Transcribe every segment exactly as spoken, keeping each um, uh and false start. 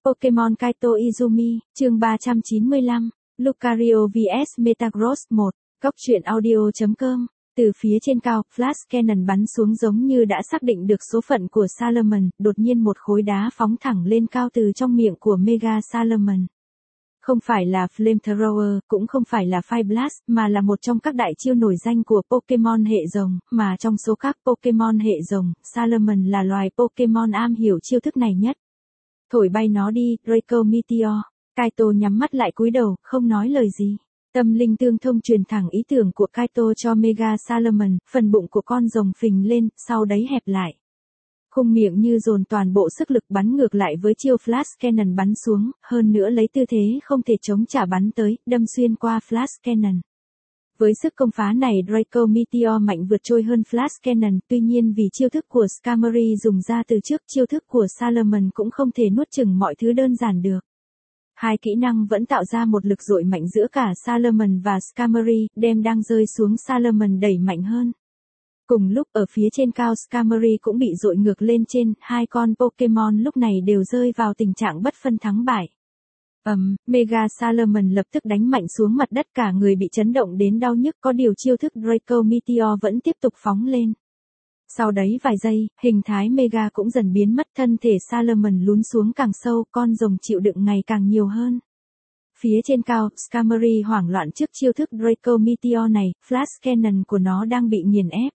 Pokemon Kaito Izumi, chương ba trăm chín mươi lăm, Lucario vs Metagross một, Cóc truyện audio chấm com. Từ phía trên cao, Flash Cannon bắn xuống giống như đã xác định được số phận của Salamence, đột nhiên một khối đá phóng thẳng lên cao từ trong miệng của Mega Salamence. Không phải là Flamethrower, cũng không phải là Fire Blast, mà là một trong các đại chiêu nổi danh của Pokemon hệ rồng, mà trong số các Pokemon hệ rồng, Salamence là loài Pokemon am hiểu chiêu thức này nhất. Thổi bay nó đi, Draco Meteor. Kaito nhắm mắt lại cúi đầu, không nói lời gì. Tâm linh tương thông truyền thẳng ý tưởng của Kaito cho Mega Salamence, phần bụng của con rồng phình lên, sau đấy hẹp lại. Khung miệng như dồn toàn bộ sức lực bắn ngược lại với chiêu Flash Cannon bắn xuống, hơn nữa lấy tư thế không thể chống trả bắn tới, đâm xuyên qua Flash Cannon. Với sức công phá này Draco Meteor mạnh vượt trội hơn Flash Cannon, tuy nhiên vì chiêu thức của Skarmory dùng ra từ trước, chiêu thức của Salamence cũng không thể nuốt chửng mọi thứ đơn giản được. Hai kỹ năng vẫn tạo ra một lực dội mạnh giữa cả Salamence và Skarmory, đem đang rơi xuống Salamence đẩy mạnh hơn. Cùng lúc ở phía trên cao Skarmory cũng bị dội ngược lên trên, hai con Pokemon lúc này đều rơi vào tình trạng bất phân thắng bại. Ầm, um, Mega Salamence lập tức đánh mạnh xuống mặt đất, cả người bị chấn động đến đau nhức, có điều chiêu thức Draco Meteor vẫn tiếp tục phóng lên. Sau đấy vài giây, hình thái Mega cũng dần biến mất, thân thể Salamence lún xuống càng sâu, con rồng chịu đựng ngày càng nhiều hơn. Phía trên cao, Skarmory hoảng loạn trước chiêu thức Draco Meteor này, Flash Cannon của nó đang bị nghiền ép.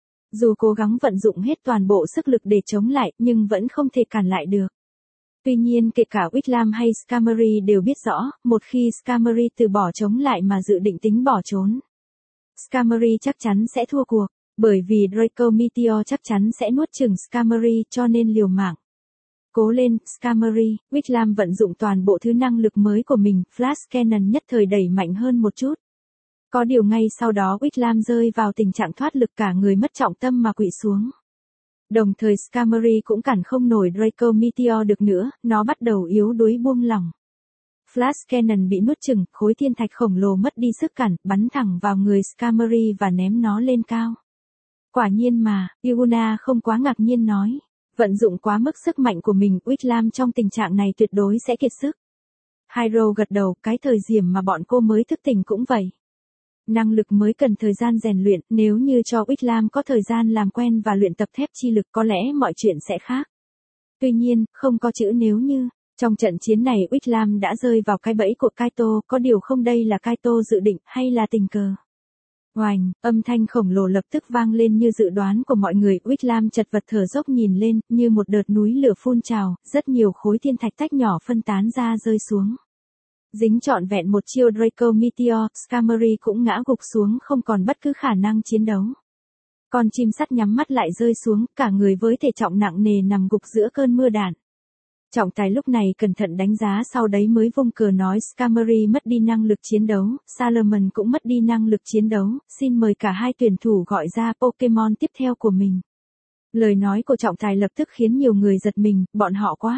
Dù cố gắng vận dụng hết toàn bộ sức lực để chống lại, nhưng vẫn không thể cản lại được. Tuy nhiên kể cả Wickham hay Skarmory đều biết rõ, một khi Skarmory từ bỏ chống lại mà dự định tính bỏ trốn, Skarmory chắc chắn sẽ thua cuộc, bởi vì Draco Meteor chắc chắn sẽ nuốt chửng Skarmory, cho nên liều mạng. Cố lên, Skarmory. Wickham vận dụng toàn bộ thứ năng lực mới của mình, Flash Cannon nhất thời đẩy mạnh hơn một chút. Có điều ngay sau đó Wickham rơi vào tình trạng thoát lực, cả người mất trọng tâm mà quỵ xuống. Đồng thời Skarmory cũng cản không nổi Draco Meteor được nữa, nó bắt đầu yếu đuối buông lỏng. Flash Cannon bị nuốt chửng, khối thiên thạch khổng lồ mất đi sức cản, bắn thẳng vào người Skarmory và ném nó lên cao. Quả nhiên mà, Yuna không quá ngạc nhiên nói. Vận dụng quá mức sức mạnh của mình, Wickham trong tình trạng này tuyệt đối sẽ kiệt sức. Hiro gật đầu, cái thời điểm mà bọn cô mới thức tỉnh cũng vậy. Năng lực mới cần thời gian rèn luyện, nếu như cho Wickham có thời gian làm quen và luyện tập thép chi lực có lẽ mọi chuyện sẽ khác. Tuy nhiên, không có chữ nếu như, trong trận chiến này Wickham đã rơi vào cái bẫy của Kaito, có điều không đây là Kaito dự định hay là tình cờ. Oành, âm thanh khổng lồ lập tức vang lên như dự đoán của mọi người, Wickham chật vật thở dốc nhìn lên, như một đợt núi lửa phun trào, rất nhiều khối thiên thạch tách nhỏ phân tán ra rơi xuống. Dính trọn vẹn một chiêu Draco Meteor, Skarmory cũng ngã gục xuống, không còn bất cứ khả năng chiến đấu. Con chim sắt nhắm mắt lại rơi xuống, cả người với thể trọng nặng nề nằm gục giữa cơn mưa đạn. Trọng tài lúc này cẩn thận đánh giá, sau đấy mới vung cờ nói Skarmory mất đi năng lực chiến đấu, Salamence cũng mất đi năng lực chiến đấu, xin mời cả hai tuyển thủ gọi ra Pokemon tiếp theo của mình. Lời nói của trọng tài lập tức khiến nhiều người giật mình, bọn họ quá.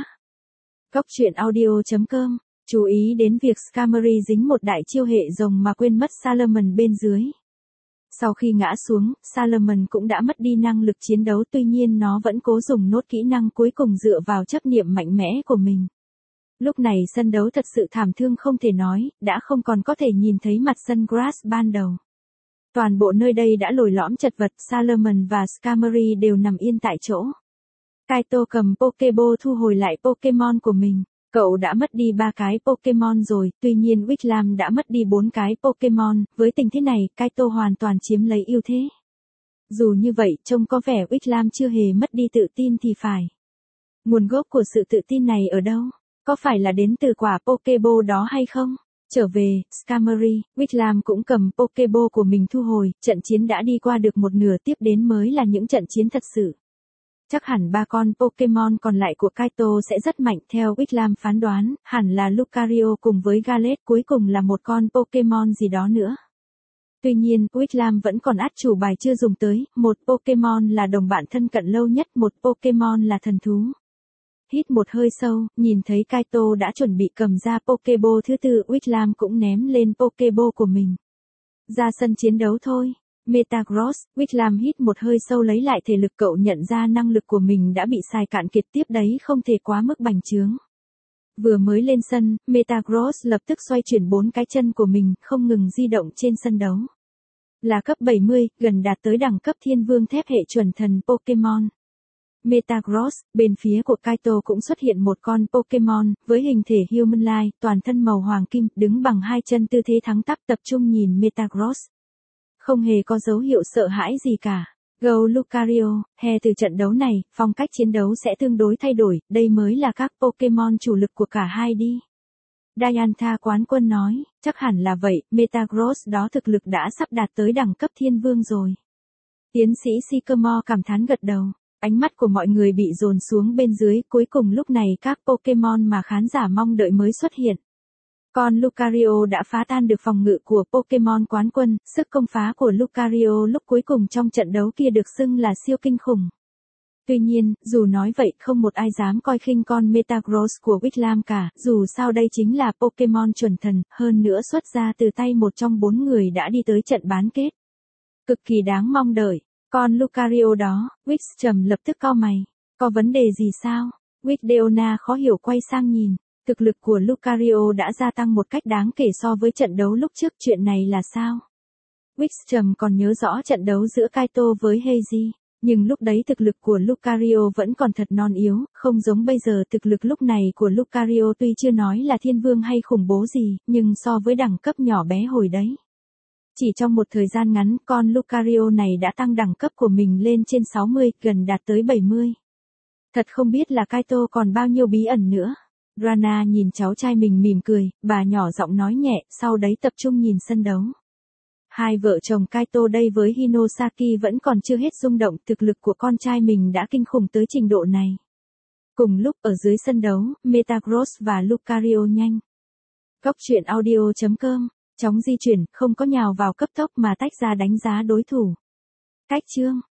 Cóc truyện audio chấm com. Chú ý đến việc Skarmory dính một đại chiêu hệ rồng mà quên mất Salamence bên dưới. Sau khi ngã xuống, Salamence cũng đã mất đi năng lực chiến đấu, tuy nhiên nó vẫn cố dùng nốt kỹ năng cuối cùng dựa vào chấp niệm mạnh mẽ của mình. Lúc này sân đấu thật sự thảm thương không thể nói, đã không còn có thể nhìn thấy mặt sân grass ban đầu. Toàn bộ nơi đây đã lồi lõm chật vật, Salamence và Skarmory đều nằm yên tại chỗ. Kaito cầm Pokeball thu hồi lại Pokemon của mình. Cậu đã mất đi ba cái Pokemon rồi, tuy nhiên Wickham đã mất đi bốn cái Pokemon, với tình thế này, Kaito hoàn toàn chiếm lấy ưu thế. Dù như vậy, trông có vẻ Wickham chưa hề mất đi tự tin thì phải. Nguồn gốc của sự tự tin này ở đâu? Có phải là đến từ quả Pokeball đó hay không? Trở về, Skarmory, Wickham cũng cầm Pokeball của mình thu hồi, trận chiến đã đi qua được một nửa, tiếp đến mới là những trận chiến thật sự. Chắc hẳn ba con Pokemon còn lại của Kaito sẽ rất mạnh, theo Wickham phán đoán, hẳn là Lucario cùng với Gallet, cuối cùng là một con Pokemon gì đó nữa. Tuy nhiên, Wickham vẫn còn át chủ bài chưa dùng tới, một Pokemon là đồng bạn thân cận lâu nhất, một Pokemon là thần thú. Hít một hơi sâu, nhìn thấy Kaito đã chuẩn bị cầm ra Pokeball thứ tư, Wickham cũng ném lên Pokeball của mình. Ra sân chiến đấu thôi. Metagross, Wickham hít một hơi sâu lấy lại thể lực, cậu nhận ra năng lực của mình đã bị xài cạn kiệt, tiếp đấy không thể quá mức bành trướng. Vừa mới lên sân, Metagross lập tức xoay chuyển bốn cái chân của mình, không ngừng di động trên sân đấu. Là cấp bảy mươi, gần đạt tới đẳng cấp thiên vương thép hệ chuẩn thần Pokemon. Metagross, bên phía của Kaito cũng xuất hiện một con Pokemon, với hình thể Humanlike, toàn thân màu hoàng kim, đứng bằng hai chân tư thế thắng tắp tập trung nhìn Metagross. Không hề có dấu hiệu sợ hãi gì cả. Go Lucario, hè từ trận đấu này, phong cách chiến đấu sẽ tương đối thay đổi, đây mới là các Pokemon chủ lực của cả hai đi. Diantha quán quân nói, chắc hẳn là vậy, Metagross đó thực lực đã sắp đạt tới đẳng cấp thiên vương rồi. Tiến sĩ Sycamore cảm thán gật đầu. Ánh mắt của mọi người bị dồn xuống bên dưới, cuối cùng lúc này các Pokemon mà khán giả mong đợi mới xuất hiện. Con Lucario đã phá tan được phòng ngự của Pokemon quán quân, sức công phá của Lucario lúc cuối cùng trong trận đấu kia được xưng là siêu kinh khủng. Tuy nhiên, dù nói vậy không một ai dám coi khinh con Metagross của Whitlam cả, dù sao đây chính là Pokemon chuẩn thần, hơn nữa xuất ra từ tay một trong bốn người đã đi tới trận bán kết. Cực kỳ đáng mong đợi. Con Lucario đó, Wixtrầm lập tức cau mày. Có vấn đề gì sao? Wixdeona khó hiểu quay sang nhìn. Thực lực của Lucario đã gia tăng một cách đáng kể so với trận đấu lúc trước, chuyện này là sao? Wixtrầm còn nhớ rõ trận đấu giữa Kaito với Heiji, nhưng lúc đấy thực lực của Lucario vẫn còn thật non yếu, không giống bây giờ. Thực lực lúc này của Lucario tuy chưa nói là thiên vương hay khủng bố gì, nhưng so với đẳng cấp nhỏ bé hồi đấy. Chỉ trong một thời gian ngắn, con Lucario này đã tăng đẳng cấp của mình lên trên sáu mươi, gần đạt tới bảy mươi. Thật không biết là Kaito còn bao nhiêu bí ẩn nữa. Rana nhìn cháu trai mình mỉm cười, bà nhỏ giọng nói nhẹ, sau đấy tập trung nhìn sân đấu. Hai vợ chồng Kaito đây với Hinosaki vẫn còn chưa hết rung động, thực lực của con trai mình đã kinh khủng tới trình độ này. Cùng lúc ở dưới sân đấu, Metagross và Lucario nhanh. Góc truyện audio chấm com, chóng di chuyển, không có nhào vào cấp tốc mà tách ra đánh giá đối thủ. Cách chương.